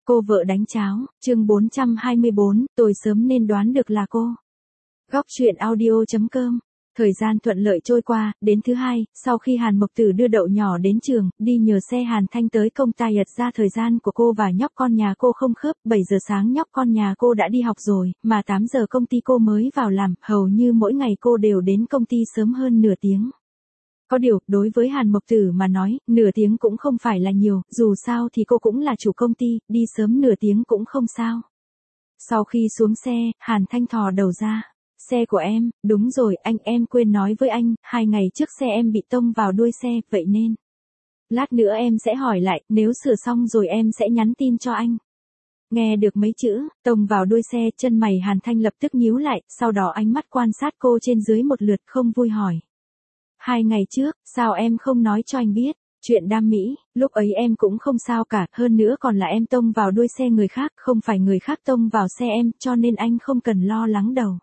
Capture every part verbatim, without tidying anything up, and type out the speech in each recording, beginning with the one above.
Cô vợ đánh cháo, chương bốn trăm hai mươi bốn, tôi sớm nên đoán được là cô. Góc truyện audio chấm com. Thời gian thuận lợi trôi qua, đến thứ hai, sau khi Hàn Mộc Tử đưa Đậu nhỏ đến trường, đi nhờ xe Hàn Thanh tới công ty ật ra thời gian của cô và nhóc con nhà cô không khớp, bảy giờ sáng nhóc con nhà cô đã đi học rồi, mà tám giờ công ty cô mới vào làm, hầu như mỗi ngày cô đều đến công ty sớm hơn nửa tiếng. Có điều, đối với Hàn Mộc Tử mà nói, nửa tiếng cũng không phải là nhiều, dù sao thì cô cũng là chủ công ty, đi sớm nửa tiếng cũng không sao. Sau khi xuống xe, Hàn Thanh thò đầu ra. Xe của em, đúng rồi, anh em quên nói với anh, hai ngày trước xe em bị tông vào đuôi xe, vậy nên. Lát nữa em sẽ hỏi lại, nếu sửa xong rồi em sẽ nhắn tin cho anh. Nghe được mấy chữ, tông vào đuôi xe, chân mày Hàn Thanh lập tức nhíu lại, sau đó ánh mắt quan sát cô trên dưới một lượt không vui hỏi. Hai ngày trước, sao em không nói cho anh biết? Chuyện đam mỹ, lúc ấy em cũng không sao cả, hơn nữa còn là em tông vào đuôi xe người khác, không phải người khác tông vào xe em, cho nên anh không cần lo lắng đâu.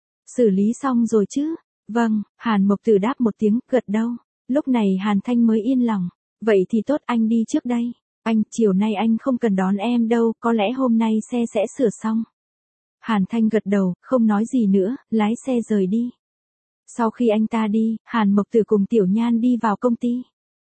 Xử lý xong rồi chứ? Vâng, Hàn Mộc Tử đáp một tiếng, gật đầu. Lúc này Hàn Thanh mới yên lòng. Vậy thì tốt, anh đi trước đây. Anh, chiều nay anh không cần đón em đâu, có lẽ hôm nay xe sẽ sửa xong. Hàn Thanh gật đầu, không nói gì nữa, lái xe rời đi. Sau khi anh ta đi, Hàn Mộc Tử cùng Tiểu Nhan đi vào công ty.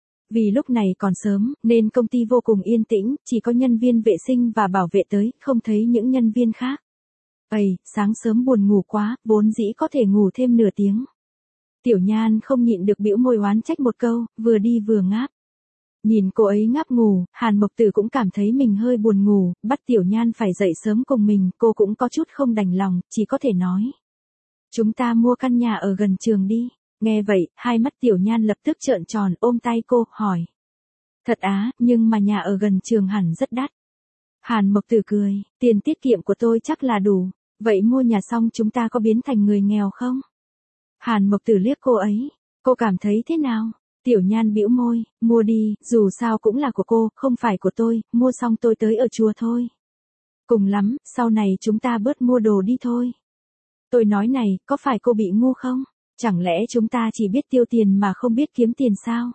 Vì lúc này còn sớm, nên công ty vô cùng yên tĩnh, chỉ có nhân viên vệ sinh và bảo vệ tới, không thấy những nhân viên khác. Ây, sáng sớm buồn ngủ quá, vốn dĩ có thể ngủ thêm nửa tiếng. Tiểu Nhan không nhịn được bĩu môi oán trách một câu, vừa đi vừa ngáp. Nhìn cô ấy ngáp ngủ, Hàn Mộc Tử cũng cảm thấy mình hơi buồn ngủ, bắt Tiểu Nhan phải dậy sớm cùng mình, cô cũng có chút không đành lòng, chỉ có thể nói. Chúng ta mua căn nhà ở gần trường đi. Nghe vậy, hai mắt Tiểu Nhan lập tức trợn tròn, ôm tay cô, hỏi. Thật á, nhưng mà nhà ở gần trường hẳn rất đắt. Hàn Mộc Tử cười, tiền tiết kiệm của tôi chắc là đủ. Vậy mua nhà xong chúng ta có biến thành người nghèo không? Hàn Mộc Tử liếc cô ấy. Cô cảm thấy thế nào? Tiểu Nhan bĩu môi, mua đi, dù sao cũng là của cô, không phải của tôi, mua xong tôi tới ở chùa thôi. Cùng lắm, sau này chúng ta bớt mua đồ đi thôi. Tôi nói này, có phải cô bị ngu không? Chẳng lẽ chúng ta chỉ biết tiêu tiền mà không biết kiếm tiền sao?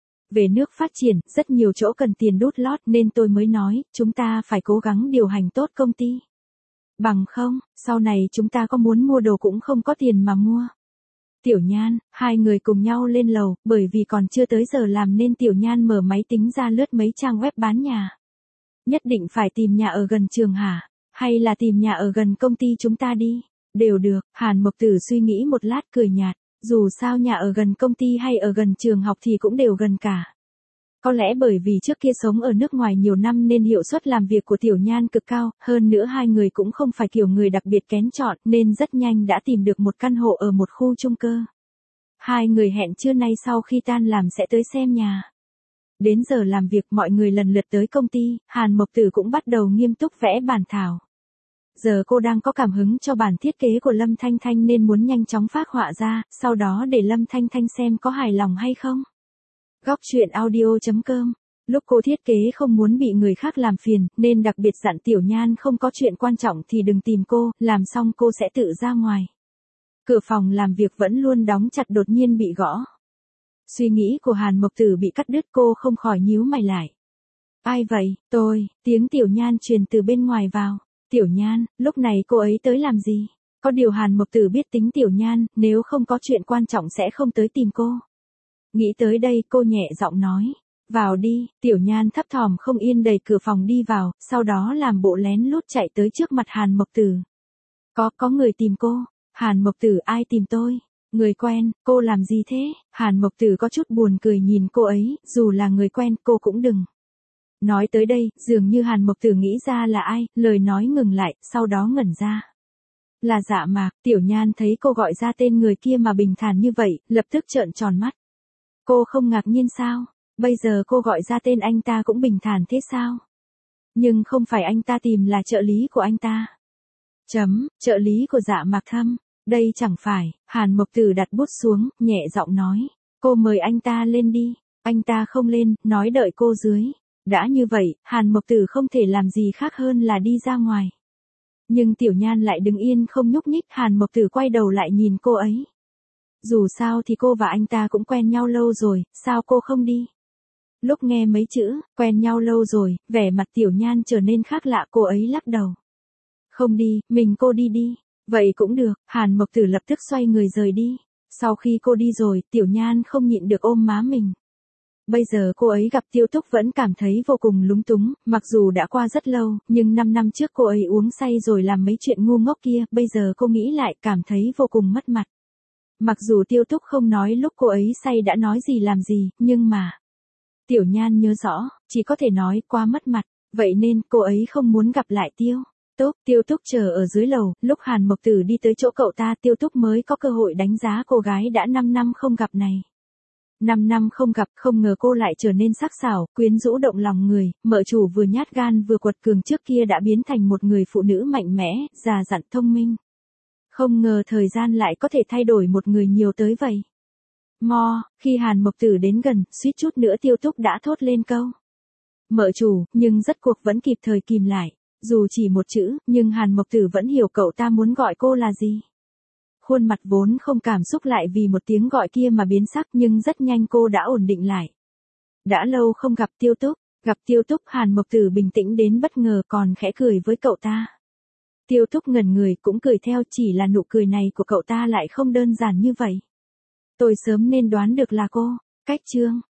Về nước phát triển, rất nhiều chỗ cần tiền đút lót nên tôi mới nói, chúng ta phải cố gắng điều hành tốt công ty. Bằng không, sau này chúng ta có muốn mua đồ cũng không có tiền mà mua. Tiểu Nhan, hai người cùng nhau lên lầu, bởi vì còn chưa tới giờ làm nên Tiểu Nhan mở máy tính ra lướt mấy trang web bán nhà. Nhất định phải tìm nhà ở gần trường hả? Hay là tìm nhà ở gần công ty chúng ta đi? Đều được, Hàn Mộc Tử suy nghĩ một lát cười nhạt, dù sao nhà ở gần công ty hay ở gần trường học thì cũng đều gần cả. Có lẽ bởi vì trước kia sống ở nước ngoài nhiều năm nên hiệu suất làm việc của Tiểu Nhan cực cao, hơn nữa hai người cũng không phải kiểu người đặc biệt kén chọn nên rất nhanh đã tìm được một căn hộ ở một khu chung cư. Hai người hẹn trưa nay sau khi tan làm sẽ tới xem nhà. Đến giờ làm việc mọi người lần lượt tới công ty, Hàn Mộc Tử cũng bắt đầu nghiêm túc vẽ bản thảo. Giờ cô đang có cảm hứng cho bản thiết kế của Lâm Thanh Thanh nên muốn nhanh chóng phác họa ra, sau đó để Lâm Thanh Thanh xem có hài lòng hay không. Góc truyện audio chấm com. Lúc cô thiết kế không muốn bị người khác làm phiền, nên đặc biệt dặn Tiểu Nhan không có chuyện quan trọng thì đừng tìm cô, làm xong cô sẽ tự ra ngoài. Cửa phòng làm việc vẫn luôn đóng chặt đột nhiên bị gõ. Suy nghĩ của Hàn Mộc Tử bị cắt đứt, cô không khỏi nhíu mày lại. Ai vậy? Tôi, tiếng Tiểu Nhan truyền từ bên ngoài vào. Tiểu Nhan, lúc này cô ấy tới làm gì? Có điều Hàn Mộc Tử biết tính Tiểu Nhan, nếu không có chuyện quan trọng sẽ không tới tìm cô. Nghĩ tới đây cô nhẹ giọng nói. Vào đi, Tiểu Nhan thấp thỏm không yên đẩy cửa phòng đi vào, sau đó làm bộ lén lút chạy tới trước mặt Hàn Mộc Tử. Có, có người tìm cô. Hàn Mộc Tử, ai tìm tôi? Người quen, cô làm gì thế? Hàn Mộc Tử có chút buồn cười nhìn cô ấy, dù là người quen cô cũng đừng. Nói tới đây, dường như Hàn Mộc Tử nghĩ ra là ai, lời nói ngừng lại, sau đó ngẩn ra. Là Dạ Mạc. Tiểu Nhan thấy cô gọi ra tên người kia mà bình thản như vậy, lập tức trợn tròn mắt. Cô không ngạc nhiên sao? Bây giờ cô gọi ra tên anh ta cũng bình thản thế sao? Nhưng không phải anh ta tìm là trợ lý của anh ta. Chấm, trợ lý của Dạ Mạc Thâm. Đây chẳng phải, Hàn Mộc Tử đặt bút xuống, nhẹ giọng nói. Cô mời anh ta lên đi. Anh ta không lên, nói đợi cô dưới. Đã như vậy, Hàn Mộc Tử không thể làm gì khác hơn là đi ra ngoài. Nhưng Tiểu Nhan lại đứng yên không nhúc nhích, Hàn Mộc Tử quay đầu lại nhìn cô ấy. Dù sao thì cô và anh ta cũng quen nhau lâu rồi, sao cô không đi? Lúc nghe mấy chữ, quen nhau lâu rồi, vẻ mặt Tiểu Nhan trở nên khác lạ, cô ấy lắc đầu. Không đi, mình cô đi đi. Vậy cũng được, Hàn Mộc Tử lập tức xoay người rời đi. Sau khi cô đi rồi, Tiểu Nhan không nhịn được ôm má mình. Bây giờ cô ấy gặp Tiêu Túc vẫn cảm thấy vô cùng lúng túng, mặc dù đã qua rất lâu, nhưng năm năm trước cô ấy uống say rồi làm mấy chuyện ngu ngốc kia, bây giờ cô nghĩ lại cảm thấy vô cùng mất mặt. Mặc dù Tiêu Túc không nói lúc cô ấy say đã nói gì làm gì, nhưng mà... Tiểu Nhan nhớ rõ, chỉ có thể nói quá mất mặt, vậy nên cô ấy không muốn gặp lại Tiêu Túc. Tiêu Túc chờ ở dưới lầu, lúc Hàn Mộc Tử đi tới chỗ cậu ta, Tiêu Túc mới có cơ hội đánh giá cô gái đã năm năm không gặp này. năm năm không gặp, không ngờ cô lại trở nên sắc sảo, quyến rũ động lòng người, mợ chủ vừa nhát gan vừa quật cường trước kia đã biến thành một người phụ nữ mạnh mẽ, già dặn thông minh. Không ngờ thời gian lại có thể thay đổi một người nhiều tới vậy. Mo, khi Hàn Mộc Tử đến gần, suýt chút nữa Tiêu Túc đã thốt lên câu. Mợ chủ, nhưng rất cuộc vẫn kịp thời kìm lại. Dù chỉ một chữ, nhưng Hàn Mộc Tử vẫn hiểu cậu ta muốn gọi cô là gì. Khuôn mặt vốn không cảm xúc lại vì một tiếng gọi kia mà biến sắc, nhưng rất nhanh cô đã ổn định lại. Đã lâu không gặp Tiêu Túc, gặp Tiêu Túc Hàn Mộc Tử bình tĩnh đến bất ngờ còn khẽ cười với cậu ta. Tiêu Túc ngẩn người cũng cười theo, chỉ là nụ cười này của cậu ta lại không đơn giản như vậy. Tôi sớm nên đoán được là cô. Cách chương